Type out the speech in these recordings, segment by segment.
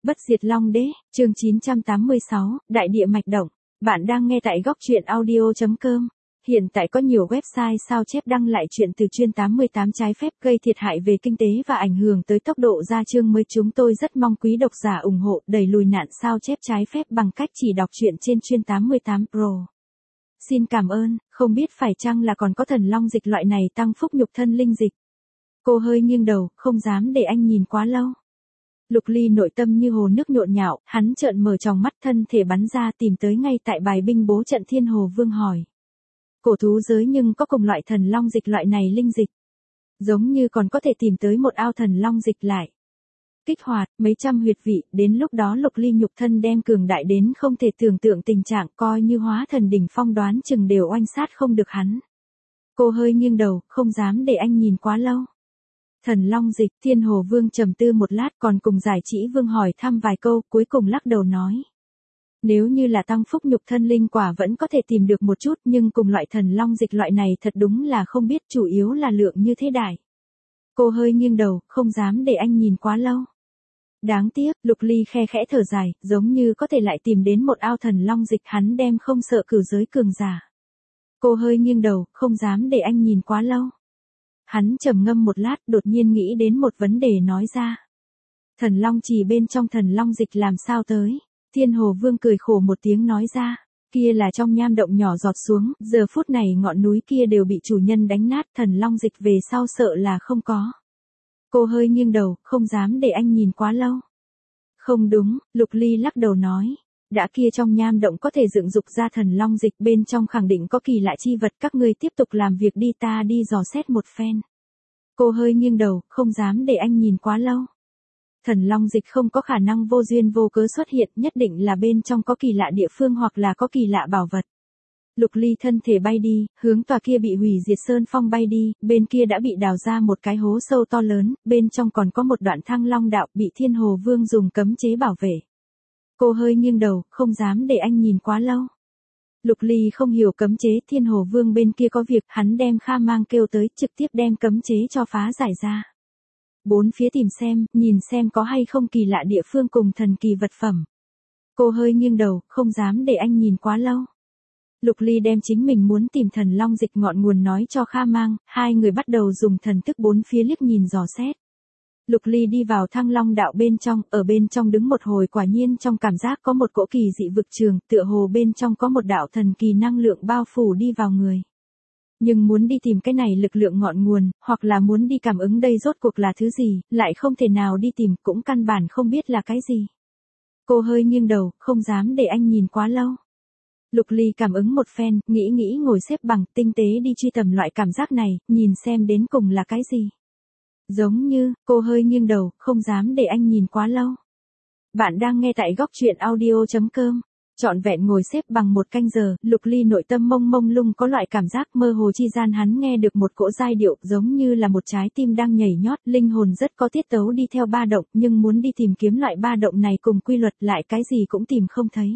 Bất diệt Long Đế, chương 986, Đại địa mạch động. Bạn đang nghe tại góc truyện audio.com. Hiện tại có nhiều website sao chép đăng lại chuyện từ chuyên 88 trái phép gây thiệt hại về kinh tế và ảnh hưởng tới tốc độ ra chương mới. Chúng tôi rất mong quý độc giả ủng hộ đẩy lùi nạn sao chép trái phép bằng cách chỉ đọc truyện trên chuyên 88 Pro. Xin cảm ơn, không biết phải chăng là còn có thần long dịch loại này tăng phúc nhục thân linh dịch. Cô hơi nghiêng đầu, không dám để anh nhìn quá lâu. Lục Ly nội tâm như hồ nước nhộn nhạo, hắn trợn mở tròng mắt, thân thể bắn ra tìm tới ngay tại bài binh bố trận Thiên Hồ Vương hỏi. Cổ thú giới nhưng có cùng loại thần long dịch loại này linh dịch. Giống như còn có thể tìm tới một ao thần long dịch lại. Kích hoạt, mấy trăm huyệt vị, đến lúc đó Lục Ly nhục thân đem cường đại đến không thể tưởng tượng tình trạng, coi như hóa thần đỉnh phong đoán chừng đều oanh sát không được hắn. Cô hơi nghiêng đầu, không dám để anh nhìn quá lâu. Thần long dịch, Thiên Hồ Vương trầm tư một lát còn cùng Giải Chỉ Vương hỏi thăm vài câu, cuối cùng lắc đầu nói. Nếu như là tăng phúc nhục thân linh quả vẫn có thể tìm được một chút, nhưng cùng loại thần long dịch loại này thật đúng là không biết, chủ yếu là lượng như thế đại. Cô hơi nghiêng đầu, không dám để anh nhìn quá lâu. Đáng tiếc, Lục Ly khe khẽ thở dài, giống như có thể lại tìm đến một ao thần long dịch, hắn đem không sợ cửu giới cường giả. Cô hơi nghiêng đầu, không dám để anh nhìn quá lâu. Hắn trầm ngâm một lát, đột nhiên nghĩ đến một vấn đề nói ra. Thần long chỉ bên trong thần long dịch làm sao tới? Thiên Hồ Vương cười khổ một tiếng nói ra. Kia là trong nham động nhỏ giọt xuống, giờ phút này ngọn núi kia đều bị chủ nhân đánh nát, thần long dịch về sau sợ là không có. Cô hơi nghiêng đầu, không dám để anh nhìn quá lâu. Không đúng, Lục Ly lắc đầu nói. Đã kia trong nham động có thể dựng dục ra thần long dịch, bên trong khẳng định có kỳ lạ chi vật, các ngươi tiếp tục làm việc đi, ta đi dò xét một phen. Cô hơi nghiêng đầu, không dám để anh nhìn quá lâu. Thần long dịch không có khả năng vô duyên vô cớ xuất hiện, nhất định là bên trong có kỳ lạ địa phương hoặc là có kỳ lạ bảo vật. Lục Ly thân thể bay đi, hướng tòa kia bị hủy diệt sơn phong bay đi, bên kia đã bị đào ra một cái hố sâu to lớn, bên trong còn có một đoạn thăng long đạo bị Thiên Hồ Vương dùng cấm chế bảo vệ. Cô hơi nghiêng đầu, không dám để anh nhìn quá lâu. Lục Ly không hiểu cấm chế, Thiên Hồ Vương bên kia có việc, hắn đem Kha Mang kêu tới, trực tiếp đem cấm chế cho phá giải ra. Bốn phía tìm xem, nhìn xem có hay không kỳ lạ địa phương cùng thần kỳ vật phẩm. Cô hơi nghiêng đầu, không dám để anh nhìn quá lâu. Lục Ly đem chính mình muốn tìm thần long dịch ngọn nguồn nói cho Kha Mang, hai người bắt đầu dùng thần thức bốn phía liếc nhìn dò xét. Lục Ly đi vào thăng long đạo bên trong, ở bên trong đứng một hồi, quả nhiên trong cảm giác có một cỗ kỳ dị vực trường, tựa hồ bên trong có một đạo thần kỳ năng lượng bao phủ đi vào người. Nhưng muốn đi tìm cái này lực lượng ngọn nguồn, hoặc là muốn đi cảm ứng đây rốt cuộc là thứ gì, lại không thể nào đi tìm, cũng căn bản không biết là cái gì. Cô hơi nghiêng đầu, không dám để anh nhìn quá lâu. Lục Ly cảm ứng một phen, nghĩ ngồi xếp bằng, tinh tế đi truy tầm loại cảm giác này, nhìn xem đến cùng là cái gì. Giống như, cô hơi nghiêng đầu, không dám để anh nhìn quá lâu. Bạn đang nghe tại góc truyện audio.com. Trọn vẹn ngồi xếp bằng 1 canh giờ, Lục Ly nội tâm mông mông lung, có loại cảm giác mơ hồ chi gian hắn nghe được một cỗ giai điệu, giống như là một trái tim đang nhảy nhót, linh hồn rất có tiết tấu đi theo ba động, nhưng muốn đi tìm kiếm loại ba động này cùng quy luật lại cái gì cũng tìm không thấy.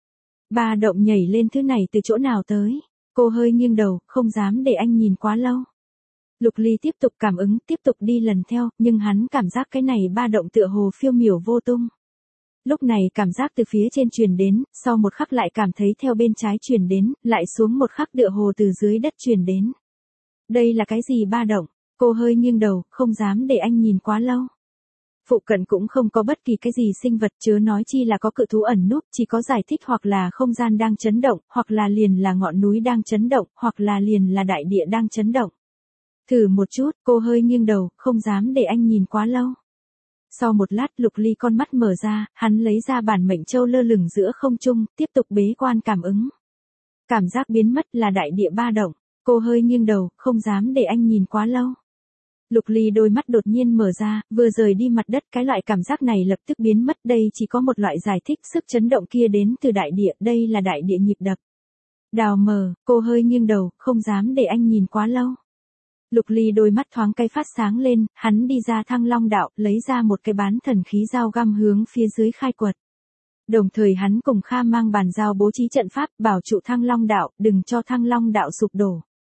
Ba động nhảy lên thứ này từ chỗ nào tới? Cô hơi nghiêng đầu, không dám để anh nhìn quá lâu. Lục Ly tiếp tục cảm ứng, tiếp tục đi lần theo, nhưng hắn cảm giác cái này ba động tựa hồ phiêu miểu vô tung. Lúc này cảm giác từ phía trên truyền đến, sau một khắc lại cảm thấy theo bên trái truyền đến, lại xuống một khắc tựa hồ từ dưới đất truyền đến. Đây là cái gì ba động? Cô hơi nghiêng đầu, không dám để anh nhìn quá lâu. Phụ cận cũng không có bất kỳ cái gì sinh vật, chớ nói chi là có cự thú ẩn núp, chỉ có giải thích hoặc là không gian đang chấn động, hoặc là liền là ngọn núi đang chấn động, hoặc là liền là đại địa đang chấn động. Thử một chút, cô hơi nghiêng đầu, không dám để anh nhìn quá lâu. Sau một lát, Lục Ly con mắt mở ra, hắn lấy ra bản mệnh châu lơ lửng giữa không trung, tiếp tục bế quan cảm ứng. Cảm giác biến mất là đại địa ba động, cô hơi nghiêng đầu, không dám để anh nhìn quá lâu. Lục Ly đôi mắt đột nhiên mở ra, vừa rời đi mặt đất, cái loại cảm giác này lập tức biến mất, đây chỉ có một loại giải thích, sức chấn động kia đến từ đại địa, đây là đại địa nhịp đập. Đào mờ, cô hơi nghiêng đầu, không dám để anh nhìn quá lâu. Lục Ly đôi mắt thoáng cái phát sáng lên, hắn đi ra thăng long đạo, lấy ra một cái bán thần khí dao găm hướng phía dưới khai quật. Đồng thời hắn cùng Kha Mang bàn giao bố trí trận pháp, bảo trụ thăng long đạo, đừng cho thăng long đạo sụp đổ.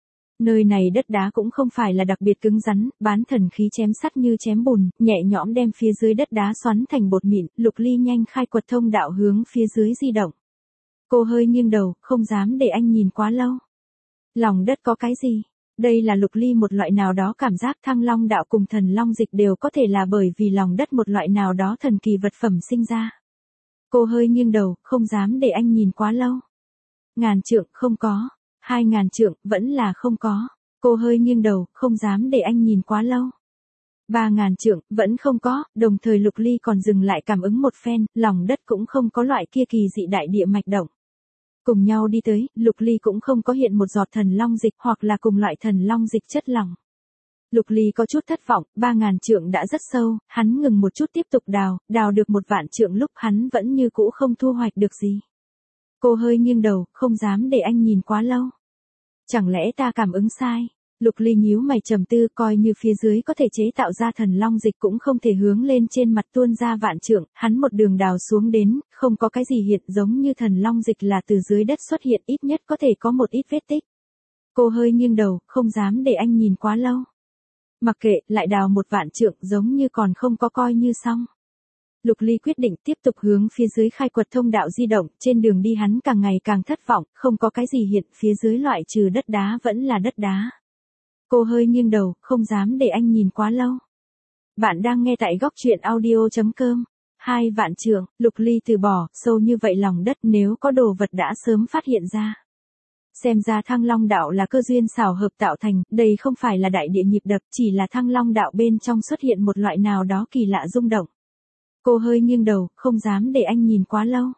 Nơi này đất đá cũng không phải là đặc biệt cứng rắn, bán thần khí chém sắt như chém bùn, nhẹ nhõm đem phía dưới đất đá xoắn thành bột mịn, Lục Ly nhanh khai quật thông đạo hướng phía dưới di động. Cô hơi nghiêng đầu, không dám để anh nhìn quá lâu. Lòng đất có cái gì? Đây là Lục Ly một loại nào đó cảm giác Thăng Long đạo cùng thần long dịch đều có thể là bởi vì lòng đất một loại nào đó thần kỳ vật phẩm sinh ra. Cô hơi nghiêng đầu, không dám để anh nhìn quá lâu. 1000 trượng không có, 2000 trượng vẫn là không có. Cô hơi nghiêng đầu, không dám để anh nhìn quá lâu. 3000 trượng vẫn không có, đồng thời Lục Ly còn dừng lại cảm ứng một phen, lòng đất cũng không có loại kia kỳ dị đại địa mạch động. Cùng nhau đi tới, Lục Ly cũng không có hiện một giọt thần long dịch hoặc là cùng loại thần long dịch chất lỏng. Lục Ly có chút thất vọng, 3000 trượng đã rất sâu, hắn ngừng một chút tiếp tục đào được 1 vạn trượng lúc hắn vẫn như cũ không thu hoạch được gì. Cô hơi nghiêng đầu, không dám để anh nhìn quá lâu. Chẳng lẽ ta cảm ứng sai? Lục Ly nhíu mày trầm tư, coi như phía dưới có thể chế tạo ra thần long dịch cũng không thể hướng lên trên mặt tuôn ra vạn trượng, hắn một đường đào xuống đến, không có cái gì hiện giống như thần long dịch là từ dưới đất xuất hiện, ít nhất có thể có một ít vết tích. Cô hơi nghiêng đầu, không dám để anh nhìn quá lâu. Mặc kệ, lại đào 1 vạn trượng giống như còn không có coi như xong. Lục Ly quyết định tiếp tục hướng phía dưới khai quật thông đạo di động, trên đường đi hắn càng ngày càng thất vọng, không có cái gì hiện, phía dưới loại trừ đất đá vẫn là đất đá. Cô hơi nghiêng đầu, không dám để anh nhìn quá lâu. Bạn đang nghe tại góc truyện audio.com. 2 vạn trượng, Lục Ly từ bỏ, sâu như vậy lòng đất nếu có đồ vật đã sớm phát hiện ra. Xem ra Thăng Long đạo là cơ duyên xảo hợp tạo thành, đây không phải là đại địa nhịp đập, chỉ là Thăng Long đạo bên trong xuất hiện một loại nào đó kỳ lạ rung động. Cô hơi nghiêng đầu, không dám để anh nhìn quá lâu.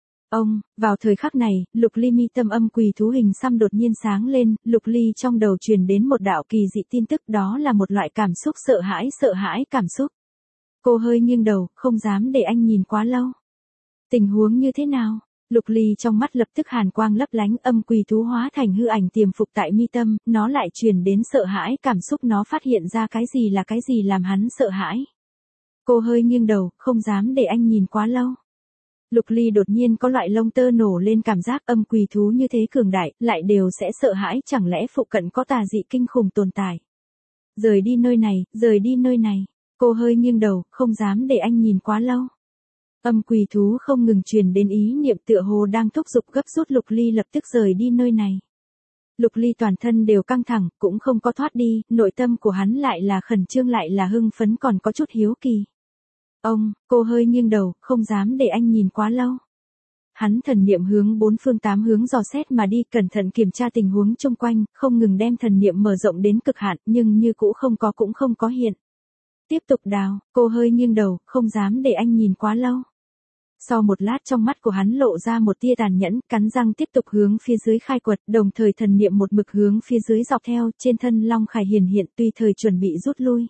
Vào thời khắc này, Lục Ly mi tâm âm quỳ thú hình xăm đột nhiên sáng lên, Lục Ly trong đầu truyền đến một đạo kỳ dị tin tức, đó là một loại cảm xúc sợ hãi cảm xúc. Cô hơi nghiêng đầu, không dám để anh nhìn quá lâu. Tình huống như thế nào? Lục Ly trong mắt lập tức hàn quang lấp lánh, âm quỳ thú hóa thành hư ảnh tiềm phục tại mi tâm, nó lại truyền đến sợ hãi cảm xúc, nó phát hiện ra cái gì làm hắn sợ hãi. Cô hơi nghiêng đầu, không dám để anh nhìn quá lâu. Lục Ly đột nhiên có loại lông tơ nổ lên cảm giác, âm quỳ thú như thế cường đại, lại đều sẽ sợ hãi, chẳng lẽ phụ cận có tà dị kinh khủng tồn tại. Rời đi nơi này. Cô hơi nghiêng đầu, không dám để anh nhìn quá lâu. Âm quỳ thú không ngừng truyền đến ý niệm tựa hồ đang thúc giục gấp rút Lục Ly lập tức rời đi nơi này. Lục Ly toàn thân đều căng thẳng, cũng không có thoát đi, nội tâm của hắn lại là khẩn trương lại là hưng phấn còn có chút hiếu kỳ. Cô hơi nghiêng đầu, không dám để anh nhìn quá lâu. Hắn thần niệm hướng 4 phương 8 hướng dò xét mà đi, cẩn thận kiểm tra tình huống xung quanh, không ngừng đem thần niệm mở rộng đến cực hạn, nhưng như cũ cũng không có hiện. Tiếp tục đào, cô hơi nghiêng đầu, không dám để anh nhìn quá lâu. Sau một lát trong mắt của hắn lộ ra một tia tàn nhẫn, cắn răng tiếp tục hướng phía dưới khai quật, đồng thời thần niệm một mực hướng phía dưới dọc theo, trên thân long khải hiển hiện tùy thời chuẩn bị rút lui.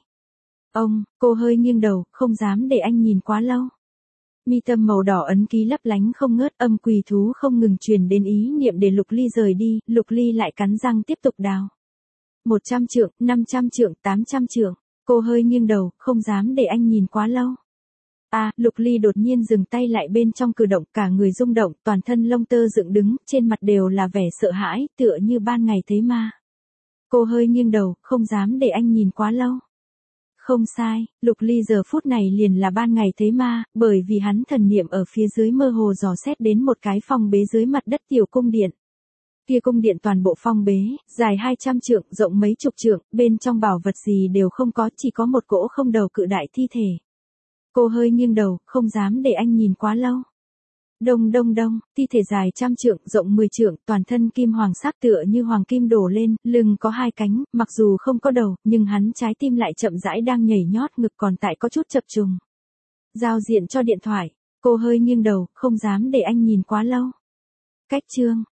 Cô hơi nghiêng đầu, không dám để anh nhìn quá lâu. Mi tâm màu đỏ ấn ký lấp lánh không ngớt, âm quỳ thú không ngừng truyền đến ý niệm để Lục Ly rời đi, Lục Ly lại cắn răng tiếp tục đào. 100 trượng, 500 trượng, 800 trượng. Cô hơi nghiêng đầu, không dám để anh nhìn quá lâu. Lục Ly đột nhiên dừng tay lại, bên trong cử động, cả người rung động, toàn thân lông tơ dựng đứng, trên mặt đều là vẻ sợ hãi, tựa như ban ngày thấy ma. Cô hơi nghiêng đầu, không dám để anh nhìn quá lâu. Không sai, Lục Ly giờ phút này liền là ban ngày thấy ma, bởi vì hắn thần niệm ở phía dưới mơ hồ dò xét đến một cái phong bế dưới mặt đất tiểu cung điện. Kia cung điện toàn bộ phong bế, dài 200 trượng, rộng mấy chục trượng, bên trong bảo vật gì đều không có, chỉ có một cỗ không đầu cự đại thi thể. Cô hơi nghiêng đầu, không dám để anh nhìn quá lâu. Đông, thi thể dài 100 trượng, rộng 10 trượng, toàn thân kim hoàng sắc tựa như hoàng kim đổ lên, lưng có 2 cánh, mặc dù không có đầu, nhưng hắn trái tim lại chậm rãi đang nhảy nhót, ngực còn tại có chút chập trùng. Giao diện cho điện thoại, cô hơi nghiêng đầu, không dám để anh nhìn quá lâu. Cách chương.